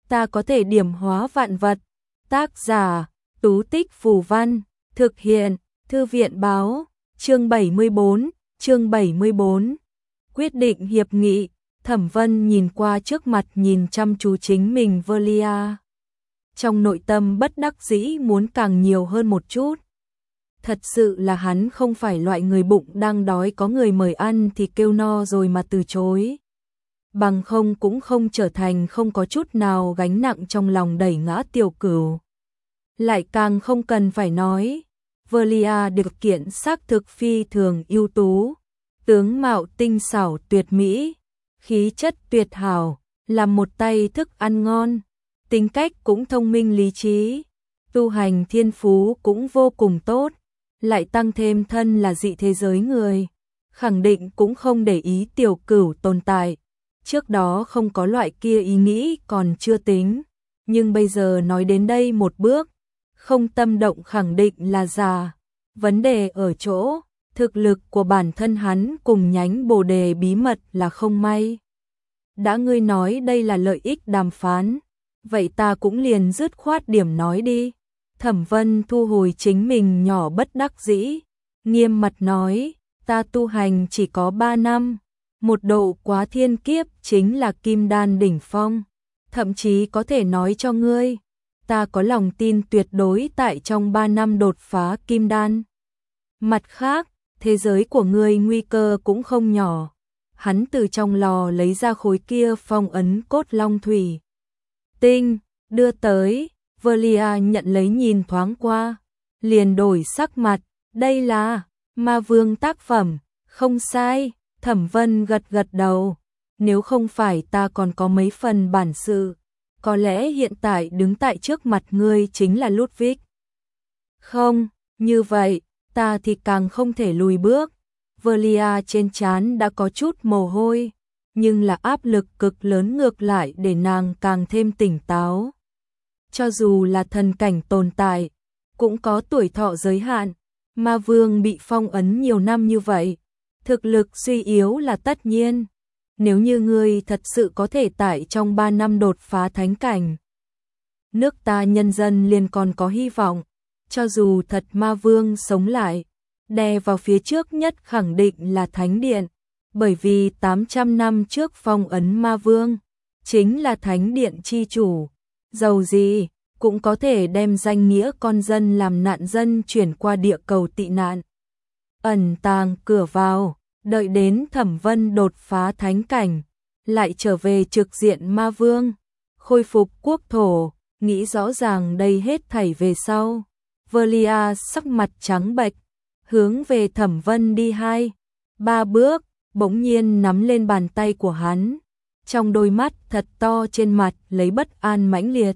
ta có thể điểm hóa vạn vật. Tác giả, Tú Tích Phù Văn, thực hiện, Thư viện Báo, chương 74. Quyết định hiệp nghị. Thẩm Vân nhìn qua trước mặt nhìn chăm chú chính mình Velia. Trong nội tâm bất đắc dĩ muốn càng nhiều hơn một chút. Thật sự là hắn không phải loại người bụng đang đói có người mời ăn thì kêu no rồi mà từ chối. Bằng không cũng không trở thành không có chút nào gánh nặng trong lòng đẩy ngã Tiểu Cửu. Lại càng không cần phải nói, Velia được kiện xác thực phi thường ưu tú, tướng mạo tinh xảo tuyệt mỹ, khí chất tuyệt hảo, làm một tay thức ăn ngon, tính cách cũng thông minh lý trí, tu hành thiên phú cũng vô cùng tốt, lại tăng thêm thân là dị thế giới người, khẳng định cũng không để ý Tiểu Cửu tồn tại. Trước đó không có loại kia ý nghĩ còn chưa tính, nhưng bây giờ nói đến đây một bước, không tâm động khẳng định là giả. Vấn đề ở chỗ, thực lực của bản thân hắn cùng nhánh Bồ Đề bí mật là không may. Đã ngươi nói đây là lợi ích đàm phán, vậy ta cũng liền dứt khoát điểm nói đi. Thẩm Vân thu hồi chính mình nhỏ bất đắc dĩ, nghiêm mặt nói, ta tu hành chỉ có 3 năm, một độ quá thiên kiếp chính là kim đan đỉnh phong, thậm chí có thể nói cho ngươi, ta có lòng tin tuyệt đối tại trong 3 năm đột phá kim đan. Mặt khác, thế giới của ngươi nguy cơ cũng không nhỏ. Hắn từ trong lò lấy ra khối kia phong ấn cốt long thủy tinh, đưa tới, Velia nhận lấy nhìn thoáng qua, liền đổi sắc mặt, đây là Ma Vương tác phẩm, không sai. Thẩm Vân gật gật đầu, nếu không phải ta còn có mấy phần bản sự, có lẽ hiện tại đứng tại trước mặt ngươi chính là Ludwig. Không, như vậy, ta thì càng không thể lùi bước. Velia trên trán đã có chút mồ hôi, nhưng là áp lực cực lớn ngược lại để nàng càng thêm tỉnh táo. Cho dù là thần cảnh tồn tại, cũng có tuổi thọ giới hạn, Ma Vương bị phong ấn nhiều năm như vậy, thực lực suy yếu là tất nhiên. Nếu như ngươi thật sự có thể tại trong 3 năm đột phá thánh cảnh, nước ta nhân dân liền còn có hy vọng. Cho dù thật Ma Vương sống lại, đè vào phía trước nhất khẳng định là Thánh Điện, bởi vì 800 năm trước phong ấn Ma Vương, chính là Thánh Điện chi chủ, dầu gì cũng có thể đem danh nghĩa con dân làm nạn dân chuyển qua địa cầu tị nạn. Ẩn tàng cửa vào, đợi đến Thẩm Vân đột phá thánh cảnh, lại trở về trực diện Ma Vương, khôi phục quốc thổ, nghĩ rõ ràng đây hết thảy về sau. Velia sắc mặt trắng bệch, hướng về Thẩm Vân đi 2-3 bước, bỗng nhiên nắm lên bàn tay của hắn, trong đôi mắt thật to trên mặt lấy bất an mãnh liệt.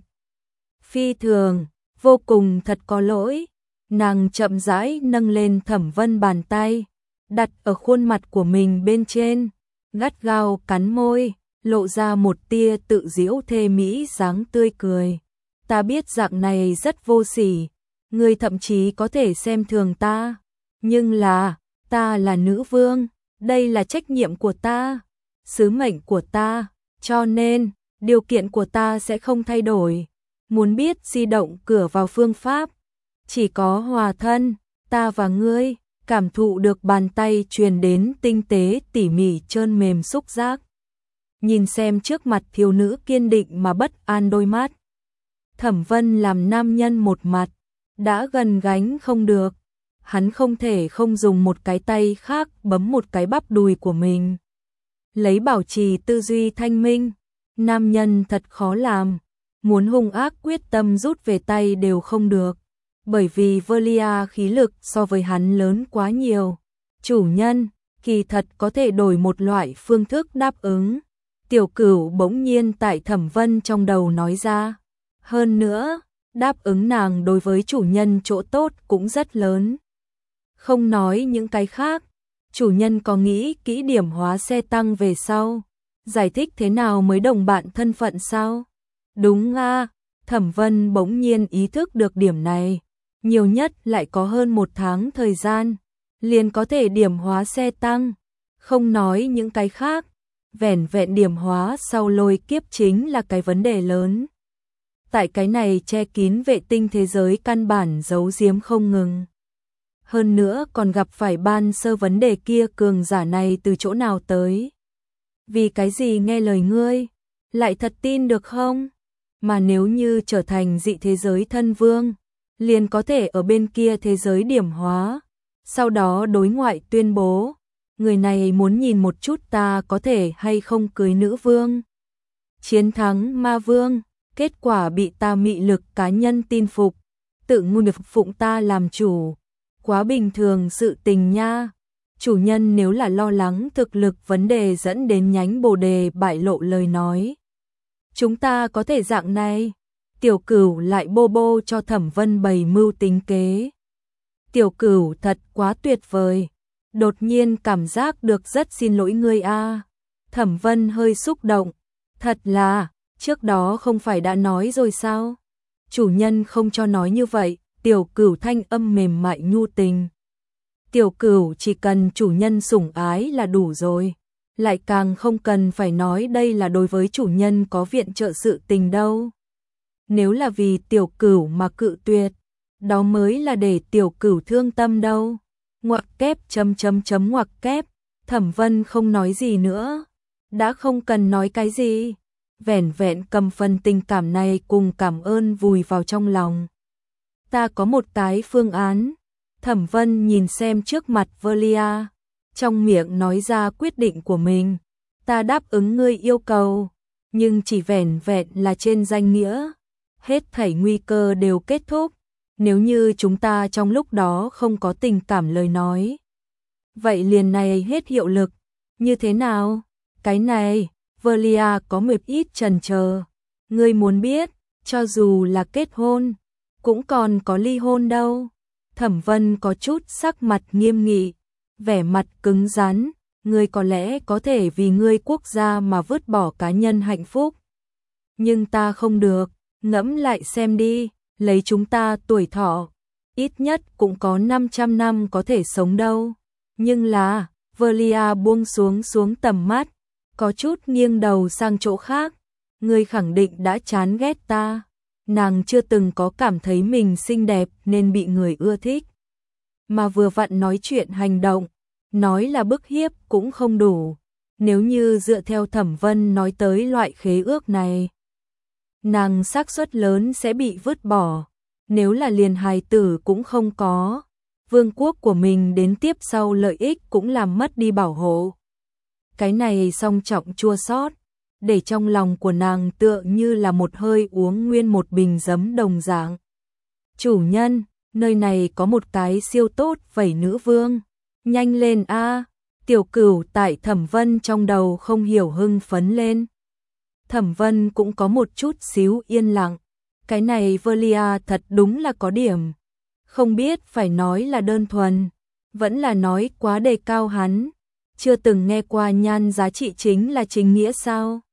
Phi thường, vô cùng thật có lỗi, nàng chậm rãi nâng lên Thẩm Vân bàn tay, đặt ở khuôn mặt của mình bên trên, gắt gao cắn môi, lộ ra một tia tự giễu thê mỹ dáng tươi cười. Ta biết dạng này rất vô sỉ, ngươi thậm chí có thể xem thường ta, nhưng là, ta là nữ vương, đây là trách nhiệm của ta, sứ mệnh của ta, cho nên, điều kiện của ta sẽ không thay đổi. Muốn biết di động cửa vào phương pháp, chỉ có hòa thân, ta và ngươi, cảm thụ được bàn tay truyền đến tinh tế tỉ mỉ trơn mềm xúc giác. Nhìn xem trước mặt thiếu nữ kiên định mà bất an đôi mắt. Thẩm Vân làm nam nhân một mặt, đã gần gánh không được, hắn không thể không dùng một cái tay khác bấm một cái bắp đùi của mình. Lấy bảo trì tư duy thanh minh, nam nhân thật khó làm, muốn hung ác quyết tâm rút về tay đều không được, bởi vì Velia khí lực so với hắn lớn quá nhiều. Chủ nhân, kỳ thật có thể đổi một loại phương thức đáp ứng. Tiểu Cửu bỗng nhiên tại Thẩm Vân trong đầu nói ra. Hơn nữa, đáp ứng nàng đối với chủ nhân chỗ tốt cũng rất lớn. Không nói những cái khác, chủ nhân có nghĩ kỹ điểm hóa xe tăng về sau, giải thích thế nào mới đồng bạn thân phận sao? Đúng a, Thẩm Vân bỗng nhiên ý thức được điểm này, nhiều nhất lại có hơn 1 tháng thời gian, liền có thể điểm hóa xe tăng. Không nói những cái khác, vẻn vẹn điểm hóa sau lôi kiếp chính là cái vấn đề lớn. Tại cái này che kín vệ tinh thế giới căn bản giấu giếm không ngừng. Hơn nữa còn gặp phải ban sơ vấn đề kia, cường giả này từ chỗ nào tới? Vì cái gì nghe lời ngươi? Lại thật tin được không? Mà nếu như trở thành dị thế giới thân vương, liền có thể ở bên kia thế giới điểm hóa, sau đó đối ngoại tuyên bố, người này muốn nhìn một chút ta có thể hay không cưới nữ vương. Chiến thắng ma vương, kết quả bị ta mị lực cá nhân tin phục, tự ngu được phụng ta làm chủ. Quá bình thường sự tình nha. Chủ nhân nếu là lo lắng thực lực vấn đề dẫn đến nhánh bồ đề bại lộ lời nói, chúng ta có thể dạng này. Tiểu Cửu lại bô bô cho Thẩm Vân bày mưu tính kế. Tiểu Cửu thật quá tuyệt vời. Đột nhiên cảm giác được rất xin lỗi ngươi a. Thẩm Vân hơi xúc động. Thật là, trước đó không phải đã nói rồi sao? Chủ nhân không cho nói như vậy. Tiểu Cửu thanh âm mềm mại nhu tình. Tiểu Cửu chỉ cần chủ nhân sủng ái là đủ rồi. Lại càng không cần phải nói đây là đối với chủ nhân có viện trợ sự tình đâu. Nếu là vì Tiểu Cửu mà cự tuyệt, đó mới là để Tiểu Cửu thương tâm đâu. Ngoặc kép ngoặc kép. Thẩm Vân không nói gì nữa. Đã không cần nói cái gì. Vẻn vẹn cầm phần tình cảm này cùng cảm ơn vùi vào trong lòng. Ta có một cái phương án. Thẩm Vân nhìn xem trước mặt Velia, trong miệng nói ra quyết định của mình. Ta đáp ứng ngươi yêu cầu, nhưng chỉ vẻn vẹn là trên danh nghĩa. Hết thảy nguy cơ đều kết thúc, nếu như chúng ta trong lúc đó không có tình cảm lời nói. Vậy liền này hết hiệu lực, như thế nào? Cái này, Velia có một ít chần chờ. Ngươi muốn biết, cho dù là kết hôn, cũng còn có ly hôn đâu. Thẩm Vân có chút sắc mặt nghiêm nghị, vẻ mặt cứng rắn. Ngươi có lẽ có thể vì ngươi quốc gia mà vứt bỏ cá nhân hạnh phúc. Nhưng ta không được, ngẫm lại xem đi, lấy chúng ta tuổi thọ, ít nhất cũng có 500 năm có thể sống đâu. Nhưng là, Velia buông xuống tầm mắt, có chút nghiêng đầu sang chỗ khác. Ngươi khẳng định đã chán ghét ta. Nàng chưa từng có cảm thấy mình xinh đẹp nên bị người ưa thích. Mà vừa vặn nói chuyện hành động, nói là bức hiếp cũng không đủ. Nếu như dựa theo Thẩm Vân nói tới loại khế ước này, nàng xác suất lớn sẽ bị vứt bỏ. Nếu là liền hài tử cũng không có, vương quốc của mình đến tiếp sau lợi ích cũng làm mất đi bảo hộ. Cái này song trọng chua xót, để trong lòng của nàng tựa như là một hơi uống nguyên một bình giấm đồng dạng. Chủ nhân, nơi này có một cái siêu tốt vảy nữ vương. Nhanh lên a. Tiểu Cửu tại Thẩm Vân trong đầu không hiểu hưng phấn lên. Thẩm Vân cũng có một chút xíu yên lặng. Cái này Velia thật đúng là có điểm. Không biết phải nói là đơn thuần, vẫn là nói quá đề cao hắn. Chưa từng nghe qua nhan giá trị chính là chính nghĩa sao?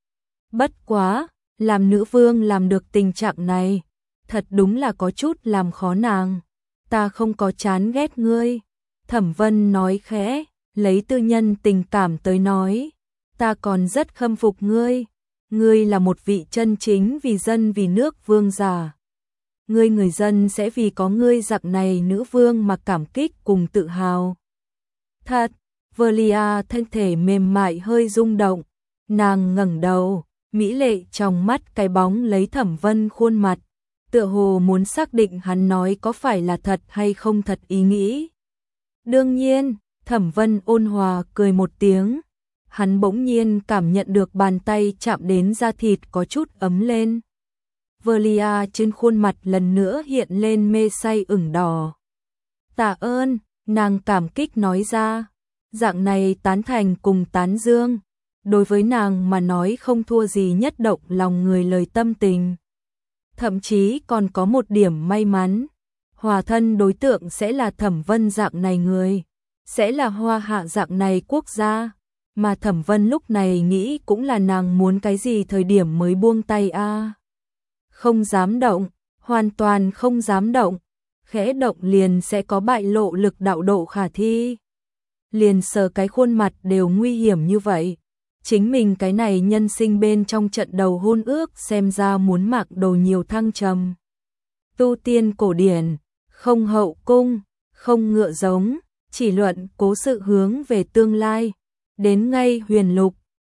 Bất quá, làm nữ vương làm được tình trạng này, thật đúng là có chút làm khó nàng. Ta không có chán ghét ngươi. Thẩm Vân nói khẽ, lấy tư nhân tình cảm tới nói. Ta còn rất khâm phục ngươi. Ngươi là một vị chân chính vì dân vì nước vương giả. Người dân sẽ vì có ngươi dạng này nữ vương mà cảm kích cùng tự hào. Thật, Velia thân thể mềm mại hơi rung động. Nàng ngẩng đầu, mỹ lệ trong mắt cái bóng lấy Thẩm Vân khuôn mặt. Tựa hồ muốn xác định hắn nói có phải là thật hay không thật ý nghĩ. Đương nhiên, Thẩm Vân ôn hòa cười một tiếng. Hắn bỗng nhiên cảm nhận được bàn tay chạm đến da thịt có chút ấm lên. Velia trên khuôn mặt lần nữa hiện lên mê say ửng đỏ. Tạ ơn, nàng cảm kích nói ra. Dạng này tán thành cùng tán dương, đối với nàng mà nói không thua gì nhất động lòng người lời tâm tình. Thậm chí còn có một điểm may mắn. Hòa thân đối tượng sẽ là Thẩm Vân dạng này người, sẽ là Hoa Hạ dạng này quốc gia. Mà Thẩm Vân lúc này nghĩ cũng là nàng muốn cái gì thời điểm mới buông tay a. Không dám động, hoàn toàn không dám động. Khẽ động liền sẽ có bại lộ lực đạo độ khả thi. Liền sờ cái khuôn mặt đều nguy hiểm như vậy. chính mình cái này nhân sinh bên trong trận đầu hôn ước xem ra muốn mặc đồ nhiều thăng trầm. Tu tiên cổ điển, không hậu cung, không ngựa giống, chỉ luận cố sự hướng về tương lai. Đến ngay huyền lục,